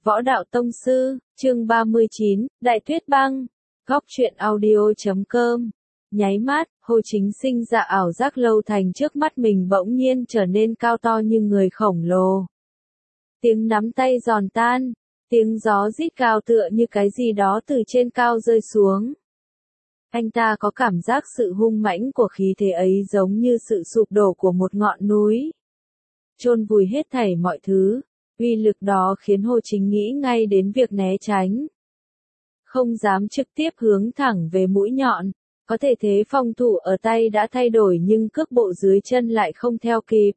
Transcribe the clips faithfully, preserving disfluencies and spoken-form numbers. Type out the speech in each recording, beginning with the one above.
Võ đạo tông sư, chương ba mươi chín, Đại Tuyết Băng, Góc truyện audio.com. Nháy mắt, Hồ Chính sinh ra ảo giác Lâu Thành trước mắt mình bỗng nhiên trở nên cao to như người khổng lồ. Tiếng nắm tay giòn tan, tiếng gió rít cao tựa như cái gì đó từ trên cao rơi xuống. Anh ta có cảm giác sự hung mãnh của khí thế ấy giống như sự sụp đổ của một ngọn núi, chôn vùi hết thảy mọi thứ. Uy lực đó khiến Hồ Chính nghĩ ngay đến việc né tránh. Không dám trực tiếp hướng thẳng về mũi nhọn, có thể thế phòng thủ ở tay đã thay đổi nhưng cước bộ dưới chân lại không theo kịp,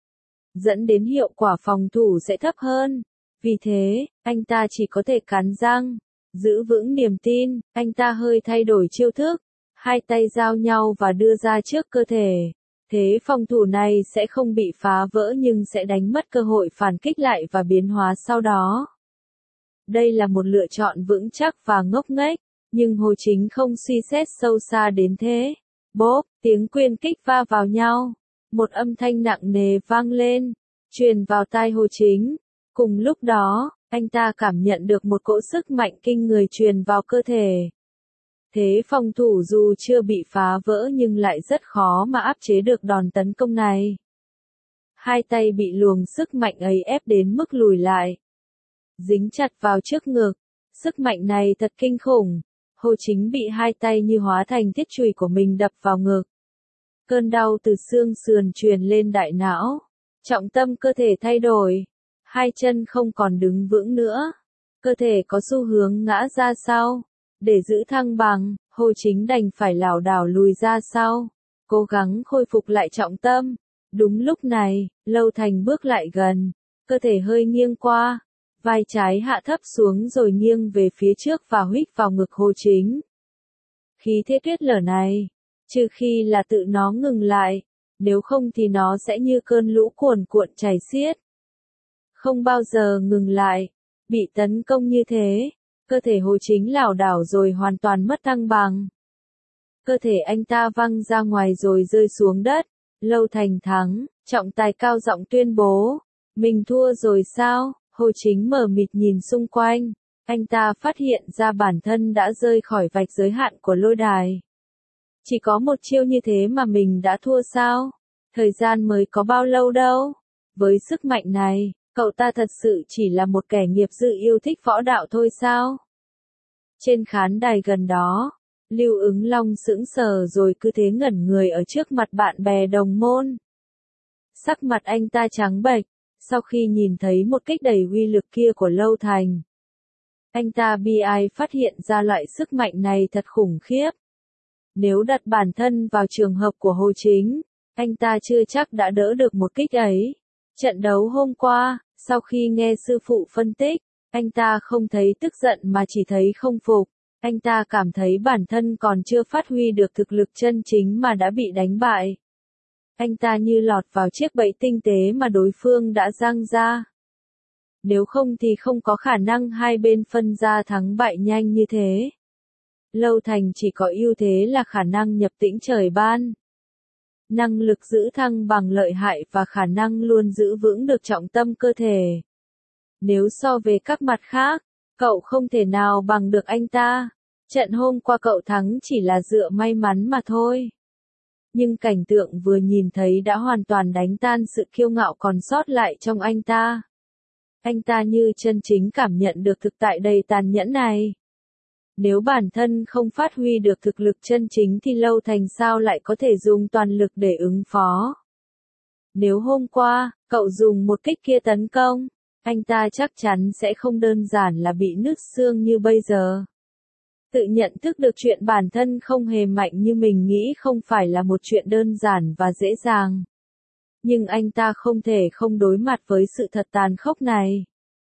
dẫn đến hiệu quả phòng thủ sẽ thấp hơn. Vì thế, anh ta chỉ có thể cắn răng, giữ vững niềm tin. Anh ta hơi thay đổi chiêu thức, hai tay giao nhau và đưa ra trước cơ thể. Thế phòng thủ này sẽ không bị phá vỡ nhưng sẽ đánh mất cơ hội phản kích lại và biến hóa sau đó. Đây là một lựa chọn vững chắc và ngốc nghếch, nhưng Hồ Chính không suy xét sâu xa đến thế. Bốp, tiếng quyền kích va vào nhau. Một âm thanh nặng nề vang lên, truyền vào tai Hồ Chính. Cùng lúc đó, anh ta cảm nhận được một cỗ sức mạnh kinh người truyền vào cơ thể. Thế phòng thủ dù chưa bị phá vỡ nhưng lại rất khó mà áp chế được đòn tấn công này. Hai tay bị luồng sức mạnh ấy ép đến mức lùi lại, dính chặt vào trước ngực. Sức mạnh này thật kinh khủng. Hồ Chính bị hai tay như hóa thành thiết chùy của mình đập vào ngực. Cơn đau từ xương sườn truyền lên đại não. Trọng tâm cơ thể thay đổi. Hai chân không còn đứng vững nữa. Cơ thể có xu hướng ngã ra sau. Để giữ thăng bằng, Hồ Chính đành phải lảo đảo lùi ra sau, cố gắng khôi phục lại trọng tâm. Đúng lúc này, Lâu Thành bước lại gần, cơ thể hơi nghiêng qua, vai trái hạ thấp xuống rồi nghiêng về phía trước và huých vào ngực Hồ Chính. Khí thế tuyết lở này, trừ khi là tự nó ngừng lại, nếu không thì nó sẽ như cơn lũ cuồn cuộn chảy xiết, không bao giờ ngừng lại. Bị tấn công như thế, cơ thể Hồ Chính lảo đảo rồi hoàn toàn mất thăng bằng. Cơ thể anh ta văng ra ngoài rồi rơi xuống đất. Lâu Thành thắng, trọng tài cao giọng tuyên bố. Mình thua rồi sao? Hồ Chính mờ mịt nhìn xung quanh. Anh ta phát hiện ra bản thân đã rơi khỏi vạch giới hạn của lôi đài. Chỉ có một chiêu như thế mà mình đã thua sao? Thời gian mới có bao lâu đâu. Với sức mạnh này, cậu ta thật sự chỉ là một kẻ nghiệp dư yêu thích võ đạo thôi sao? Trên khán đài gần đó, Lưu Ứng Long sững sờ rồi cứ thế ngẩn người ở trước mặt bạn bè đồng môn. Sắc mặt anh ta trắng bệch, sau khi nhìn thấy một kích đầy uy lực kia của Lâu Thành. Anh ta bi ai phát hiện ra loại sức mạnh này thật khủng khiếp. Nếu đặt bản thân vào trường hợp của Hồ Chính, anh ta chưa chắc đã đỡ được một kích ấy. Trận đấu hôm qua, sau khi nghe sư phụ phân tích, anh ta không thấy tức giận mà chỉ thấy không phục. Anh ta cảm thấy bản thân còn chưa phát huy được thực lực chân chính mà đã bị đánh bại. Anh ta như lọt vào chiếc bẫy tinh tế mà đối phương đã giăng ra. Nếu không thì không có khả năng hai bên phân ra thắng bại nhanh như thế. Lâu Thành chỉ có ưu thế là khả năng nhập tĩnh trời ban. Năng lực giữ thăng bằng lợi hại và khả năng luôn giữ vững được trọng tâm cơ thể. Nếu so về các mặt khác, cậu không thể nào bằng được anh ta. Trận hôm qua cậu thắng chỉ là dựa may mắn mà thôi. Nhưng cảnh tượng vừa nhìn thấy đã hoàn toàn đánh tan sự kiêu ngạo còn sót lại trong anh ta. Anh ta như chân chính cảm nhận được thực tại đầy tàn nhẫn này. Nếu bản thân không phát huy được thực lực chân chính thì Lâu Thành sao lại có thể dùng toàn lực để ứng phó. Nếu hôm qua, cậu dùng một kích kia tấn công, anh ta chắc chắn sẽ không đơn giản là bị nứt xương như bây giờ. Tự nhận thức được chuyện bản thân không hề mạnh như mình nghĩ không phải là một chuyện đơn giản và dễ dàng. Nhưng anh ta không thể không đối mặt với sự thật tàn khốc này.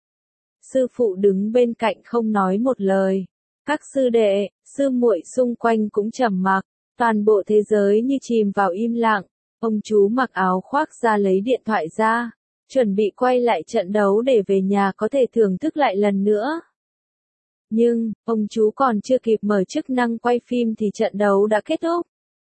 Sư phụ đứng bên cạnh không nói một lời. Các sư đệ, sư muội xung quanh cũng trầm mặc, toàn bộ thế giới như chìm vào im lặng. Ông chú mặc áo khoác ra lấy điện thoại ra, chuẩn bị quay lại trận đấu để về nhà có thể thưởng thức lại lần nữa. Nhưng, ông chú còn chưa kịp mở chức năng quay phim thì trận đấu đã kết thúc.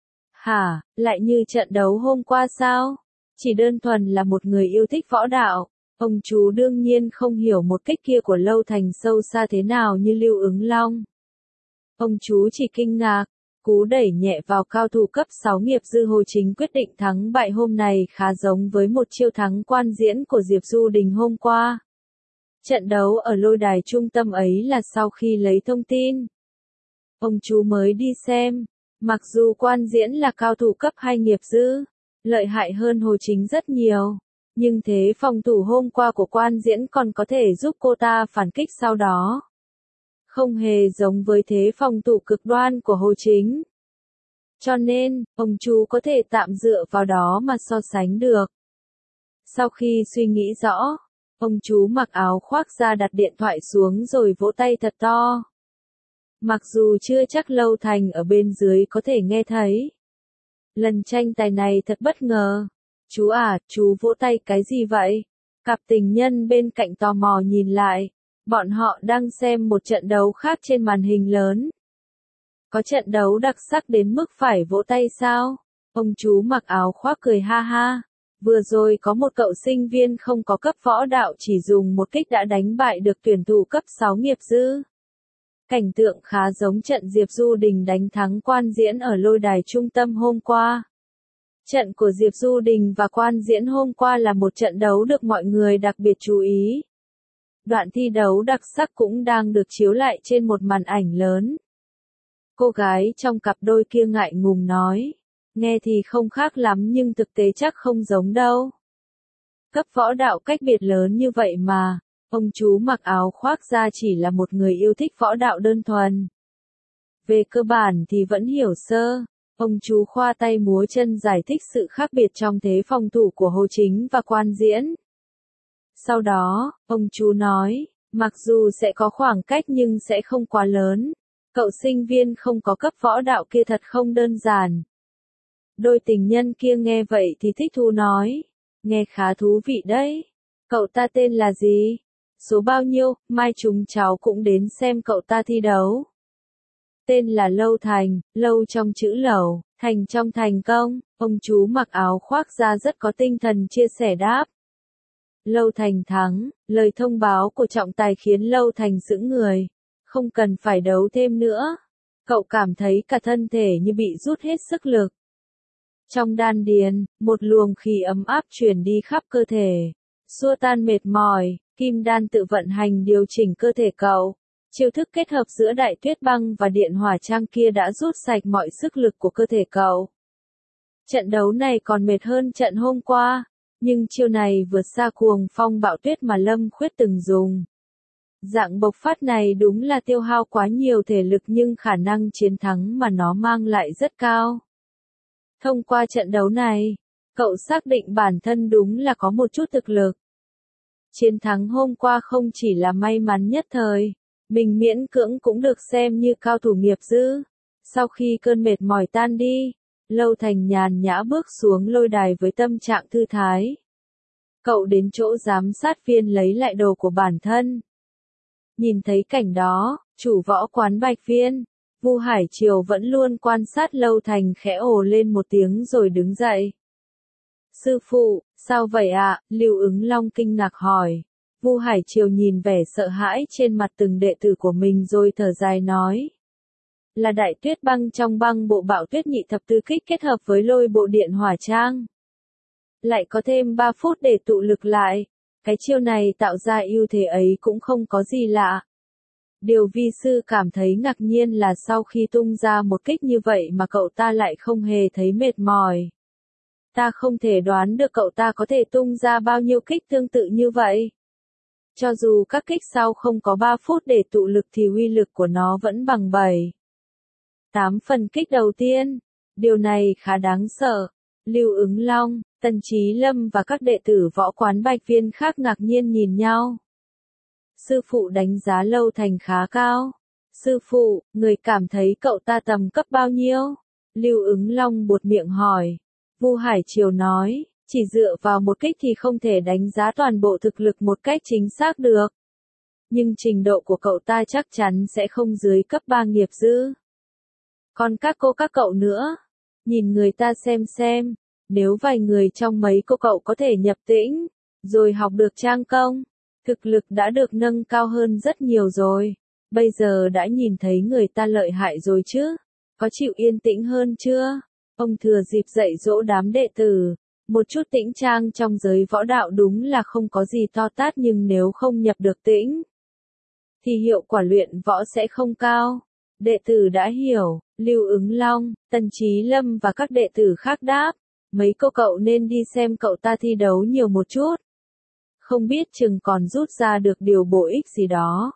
Hả, lại như trận đấu hôm qua sao? Chỉ đơn thuần là một người yêu thích võ đạo, Ông chú đương nhiên không hiểu một kích kia của Lâu Thành sâu xa thế nào như Lưu Ứng Long. Ông chú chỉ kinh ngạc, cú đẩy nhẹ vào cao thủ cấp sáu nghiệp dư Hồ Chính quyết định thắng bại hôm nay khá giống với một chiêu thắng quan diễn của Diệp Du Đình hôm qua. Trận đấu ở lôi đài trung tâm ấy là sau khi lấy thông tin. Ông chú mới đi xem, mặc dù quan diễn là cao thủ cấp hai nghiệp dư, lợi hại hơn Hồ Chính rất nhiều, nhưng thế phòng thủ hôm qua của quan diễn còn có thể giúp cô ta phản kích sau đó. Không hề giống với thế phòng thủ cực đoan của Hồ Chính. Cho nên, ông chú có thể tạm dựa vào đó mà so sánh được. Sau khi suy nghĩ rõ, ông chú mặc áo khoác ra đặt điện thoại xuống rồi vỗ tay thật to. Mặc dù chưa chắc Lâu Thành ở bên dưới có thể nghe thấy. Lần tranh tài này thật bất ngờ. Chú à, chú vỗ tay cái gì vậy? Cặp tình nhân bên cạnh tò mò nhìn lại. Bọn họ đang xem một trận đấu khác trên màn hình lớn. Có trận đấu đặc sắc đến mức phải vỗ tay sao? Ông chú mặc áo khoác cười ha ha. Vừa rồi có một cậu sinh viên không có cấp võ đạo chỉ dùng một kích đã đánh bại được tuyển thủ cấp sáu nghiệp dư. Cảnh tượng khá giống trận Diệp Du Đình đánh thắng quan diễn ở lôi đài trung tâm hôm qua. Trận của Diệp Du Đình và quan diễn hôm qua là một trận đấu được mọi người đặc biệt chú ý. Đoạn thi đấu đặc sắc cũng đang được chiếu lại trên một màn ảnh lớn. Cô gái trong cặp đôi kia ngại ngùng nói, nghe thì không khác lắm nhưng thực tế chắc không giống đâu. Cấp võ đạo cách biệt lớn như vậy mà, ông chú mặc áo khoác ra chỉ là một người yêu thích võ đạo đơn thuần. Về cơ bản thì vẫn hiểu sơ, ông chú khoa tay múa chân giải thích sự khác biệt trong thế phòng thủ của Hồ Chính và quan diễn. Sau đó, ông chú nói, mặc dù sẽ có khoảng cách nhưng sẽ không quá lớn. Cậu sinh viên không có cấp võ đạo kia thật không đơn giản. Đôi tình nhân kia nghe vậy thì thích thú nói, nghe khá thú vị đấy. Cậu ta tên là gì? Số bao nhiêu? Mai chúng cháu cũng đến xem cậu ta thi đấu. Tên là Lâu Thành, Lâu trong chữ Lẩu, Thành trong thành công. Ông chú mặc áo khoác ra rất có tinh thần chia sẻ đáp. Lâu Thành thắng, lời thông báo của trọng tài khiến Lâu Thành sững người. Không cần phải đấu thêm nữa. Cậu cảm thấy cả thân thể như bị rút hết sức lực. Trong đan điền, một luồng khí ấm áp truyền đi khắp cơ thể. Xua tan mệt mỏi, kim đan tự vận hành điều chỉnh cơ thể cậu. Chiêu thức kết hợp giữa đại tuyết băng và điện hỏa trang kia đã rút sạch mọi sức lực của cơ thể cậu. Trận đấu này còn mệt hơn trận hôm qua. Nhưng chiêu này vượt xa cuồng phong bạo tuyết mà Lâm Khuyết từng dùng. Dạng bộc phát này đúng là tiêu hao quá nhiều thể lực nhưng khả năng chiến thắng mà nó mang lại rất cao. Thông qua trận đấu này, cậu xác định bản thân đúng là có một chút thực lực. Chiến thắng hôm qua không chỉ là may mắn nhất thời, mình miễn cưỡng cũng được xem như cao thủ nghiệp dư. Sau khi cơn mệt mỏi tan đi, Lâu Thành nhàn nhã bước xuống lôi đài với tâm trạng thư thái. Cậu đến chỗ giám sát viên lấy lại đồ của bản thân. Nhìn thấy cảnh đó, chủ võ quán Bạch Viên, Vu Hải Triều vẫn luôn quan sát Lâu Thành khẽ ồ lên một tiếng rồi đứng dậy. Sư phụ, sao vậy ạ? À? Lưu Ứng Long kinh ngạc hỏi. Vu Hải Triều nhìn vẻ sợ hãi trên mặt từng đệ tử của mình rồi thở dài nói. Là đại tuyết băng trong băng bộ bạo tuyết nhị thập tứ kích kết hợp với lôi bộ điện hỏa trang. Lại có thêm ba phút để tụ lực lại. Cái chiêu này tạo ra ưu thế ấy cũng không có gì lạ. Điều vi sư cảm thấy ngạc nhiên là sau khi tung ra một kích như vậy mà cậu ta lại không hề thấy mệt mỏi. Ta không thể đoán được cậu ta có thể tung ra bao nhiêu kích tương tự như vậy. Cho dù các kích sau không có ba phút để tụ lực thì uy lực của nó vẫn bằng bảy. tám phần kích đầu tiên. Điều này khá đáng sợ. Lưu Ứng Long, Tần Chí Lâm và các đệ tử võ quán Bạch Viên khác ngạc nhiên nhìn nhau. Sư phụ đánh giá Lâu Thành khá cao. Sư phụ, người cảm thấy cậu ta tầm cấp bao nhiêu? Lưu Ứng Long buột miệng hỏi. Vu Hải Triều nói, chỉ dựa vào một kích thì không thể đánh giá toàn bộ thực lực một cách chính xác được. Nhưng trình độ của cậu ta chắc chắn sẽ không dưới cấp ba nghiệp dư. Còn các cô các cậu nữa, nhìn người ta xem xem, nếu vài người trong mấy cô cậu có thể nhập tĩnh, rồi học được trang công. Thực lực đã được nâng cao hơn rất nhiều rồi. Bây giờ đã nhìn thấy người ta lợi hại rồi chứ. Có chịu yên tĩnh hơn chưa? Ông thừa dịp dạy dỗ đám đệ tử. Một chút tĩnh trang trong giới võ đạo đúng là không có gì to tát, nhưng nếu không nhập được tĩnh, thì hiệu quả luyện võ sẽ không cao. Đệ tử đã hiểu. Lưu Ứng Long, Tần Chí Lâm và các đệ tử khác đáp. Mấy cô cậu nên đi xem cậu ta thi đấu nhiều một chút. Không biết chừng còn rút ra được điều bổ ích gì đó.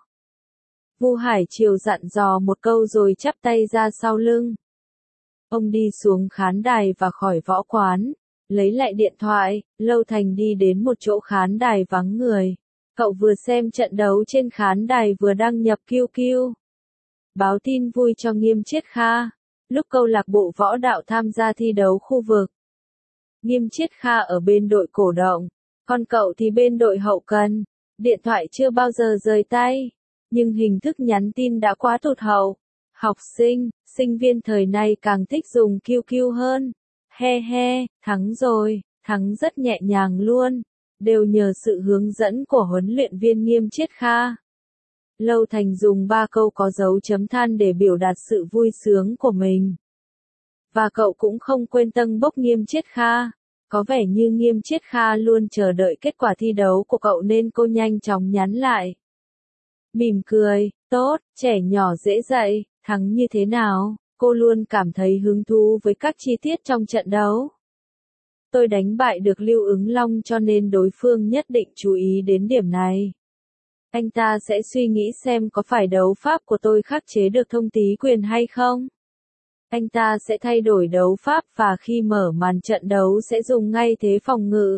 Vu Hải Triều dặn dò một câu rồi chắp tay ra sau lưng. Ông đi xuống khán đài và khỏi võ quán, lấy lại điện thoại. Lâu Thành đi đến một chỗ khán đài vắng người. Cậu vừa xem trận đấu trên khán đài vừa đăng nhập Q Q. Báo tin vui cho Nghiêm Chiết Kha. Lúc câu lạc bộ võ đạo tham gia thi đấu khu vực, Nghiêm Chiết Kha ở bên đội cổ động, còn cậu thì bên đội hậu cần. Điện thoại chưa bao giờ rời tay, nhưng hình thức nhắn tin đã quá tụt hậu. Học sinh, sinh viên thời nay càng thích dùng Q Q hơn. He he, thắng rồi, thắng rất nhẹ nhàng luôn. Đều nhờ sự hướng dẫn của huấn luyện viên Nghiêm Chiết Kha. Lâu Thành dùng ba câu có dấu chấm than để biểu đạt sự vui sướng của mình. Và cậu cũng không quên tâng bốc Nghiêm Chiết Kha. Có vẻ như Nghiêm Chiết Kha luôn chờ đợi kết quả thi đấu của cậu nên cô nhanh chóng nhắn lại. Mỉm cười, tốt, trẻ nhỏ dễ dạy, thắng như thế nào? Cô luôn cảm thấy hứng thú với các chi tiết trong trận đấu. Tôi đánh bại được Lưu Ứng Long cho nên đối phương nhất định chú ý đến điểm này. Anh ta sẽ suy nghĩ xem có phải đấu pháp của tôi khắc chế được thông tí quyền hay không. Anh ta sẽ thay đổi đấu pháp và khi mở màn trận đấu sẽ dùng ngay thế phòng ngự.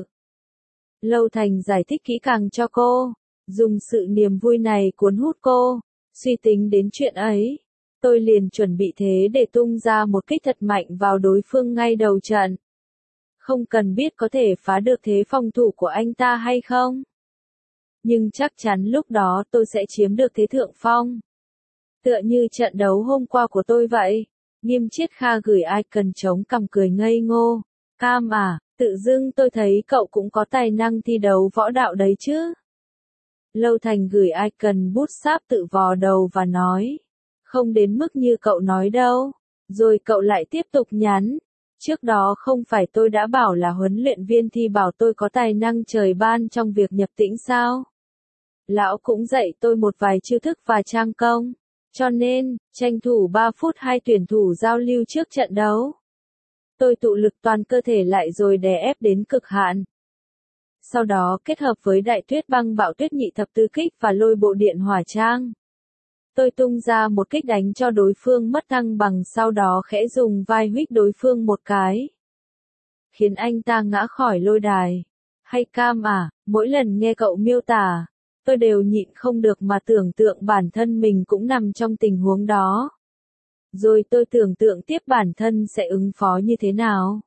Lâu Thành giải thích kỹ càng cho cô, dùng sự niềm vui này cuốn hút cô. Suy tính đến chuyện ấy, tôi liền chuẩn bị thế để tung ra một kích thật mạnh vào đối phương ngay đầu trận. Không cần biết có thể phá được thế phòng thủ của anh ta hay không, nhưng chắc chắn lúc đó tôi sẽ chiếm được thế thượng phong. Tựa như trận đấu hôm qua của tôi vậy. Nghiêm Chiết Kha gửi icon chống cằm cười ngây ngô. Cam à, tự dưng tôi thấy cậu cũng có tài năng thi đấu võ đạo đấy chứ. Lâu Thành gửi icon bút sáp tự vò đầu và nói. Không đến mức như cậu nói đâu. Rồi cậu lại tiếp tục nhắn. Trước đó không phải tôi đã bảo là huấn luyện viên thi bảo tôi có tài năng trời ban trong việc nhập tĩnh sao? Lão cũng dạy tôi một vài chiêu thức và trang công. Cho nên, tranh thủ ba phút hai tuyển thủ giao lưu trước trận đấu. Tôi tụ lực toàn cơ thể lại rồi đè ép đến cực hạn. Sau đó kết hợp với đại tuyết băng bạo tuyết nhị thập tứ kích và lôi bộ điện hỏa trang. Tôi tung ra một kích đánh cho đối phương mất thăng bằng, sau đó khẽ dùng vai huých đối phương một cái, khiến anh ta ngã khỏi lôi đài. Hay Cam à, mỗi lần nghe cậu miêu tả, tôi đều nhịn không được mà tưởng tượng bản thân mình cũng nằm trong tình huống đó. Rồi tôi tưởng tượng tiếp bản thân sẽ ứng phó như thế nào.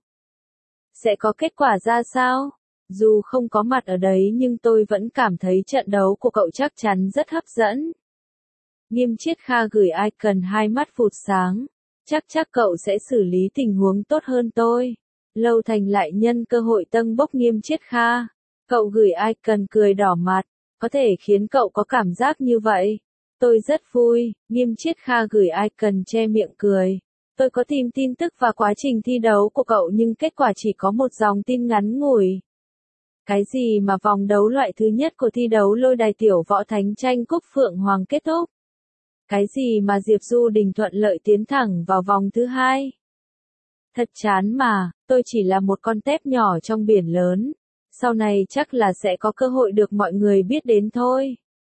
Sẽ có kết quả ra sao? Dù không có mặt ở đấy nhưng tôi vẫn cảm thấy trận đấu của cậu chắc chắn rất hấp dẫn. Nghiêm Chiết Kha gửi icon hai mắt phụt sáng. Chắc chắc cậu sẽ xử lý tình huống tốt hơn tôi. Lâu Thành lại nhân cơ hội tâng bốc Nghiêm Chiết Kha. Cậu gửi icon cười đỏ mặt. Có thể khiến cậu có cảm giác như vậy. Tôi rất vui. Nghiêm Chiết Kha gửi icon che miệng cười. Tôi có tìm tin tức và quá trình thi đấu của cậu nhưng kết quả chỉ có một dòng tin ngắn ngủi. Cái gì mà vòng đấu loại thứ nhất của thi đấu lôi đài tiểu võ thánh tranh cúp Phượng Hoàng kết thúc? Cái gì mà Diệp Du Đình thuận lợi tiến thẳng vào vòng thứ hai? Thật chán mà, tôi chỉ là một con tép nhỏ trong biển lớn. Sau này chắc là sẽ có cơ hội được mọi người biết đến thôi.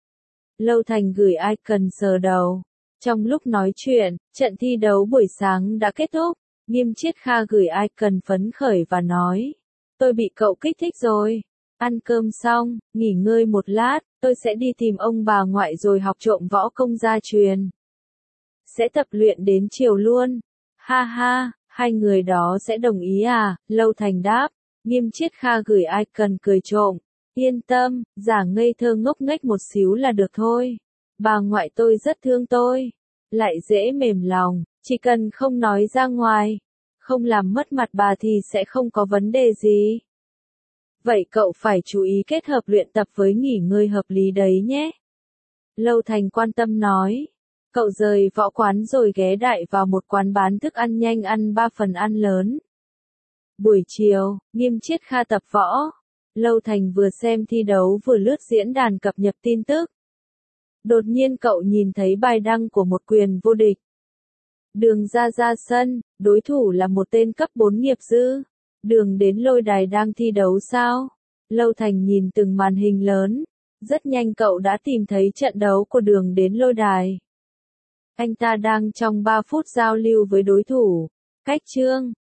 Lâu Thành gửi icon sờ đầu. Trong lúc nói chuyện, trận thi đấu buổi sáng đã kết thúc. Nghiêm Chiết Kha gửi icon phấn khởi và nói. Tôi bị cậu kích thích rồi. Ăn cơm xong, nghỉ ngơi một lát, tôi sẽ đi tìm ông bà ngoại rồi học trộm võ công gia truyền. Sẽ tập luyện đến chiều luôn. Ha ha, hai người đó sẽ đồng ý à? Lâu Thành đáp. Nghiêm Chiết Kha gửi icon cười trộm. Yên tâm, giả ngây thơ ngốc nghếch một xíu là được thôi. Bà ngoại tôi rất thương tôi. Lại dễ mềm lòng, chỉ cần không nói ra ngoài. Không làm mất mặt bà thì sẽ không có vấn đề gì. Vậy cậu phải chú ý kết hợp luyện tập với nghỉ ngơi hợp lý đấy nhé. Lâu Thành quan tâm nói. Cậu rời võ quán rồi ghé đại vào một quán bán thức ăn nhanh ăn ba phần ăn lớn. Buổi chiều, Nghiêm Chiết Kha tập võ. Lâu Thành vừa xem thi đấu vừa lướt diễn đàn cập nhật tin tức. Đột nhiên cậu nhìn thấy bài đăng của một quyền vô địch. Đường ra ra sân, đối thủ là một tên cấp bốn nghiệp dư. Đường đến lôi đài đang thi đấu sao? Lâu Thành nhìn từng màn hình lớn. Rất nhanh cậu đã tìm thấy trận đấu của đường đến lôi đài. Anh ta đang trong ba phút giao lưu với đối thủ. Cách chương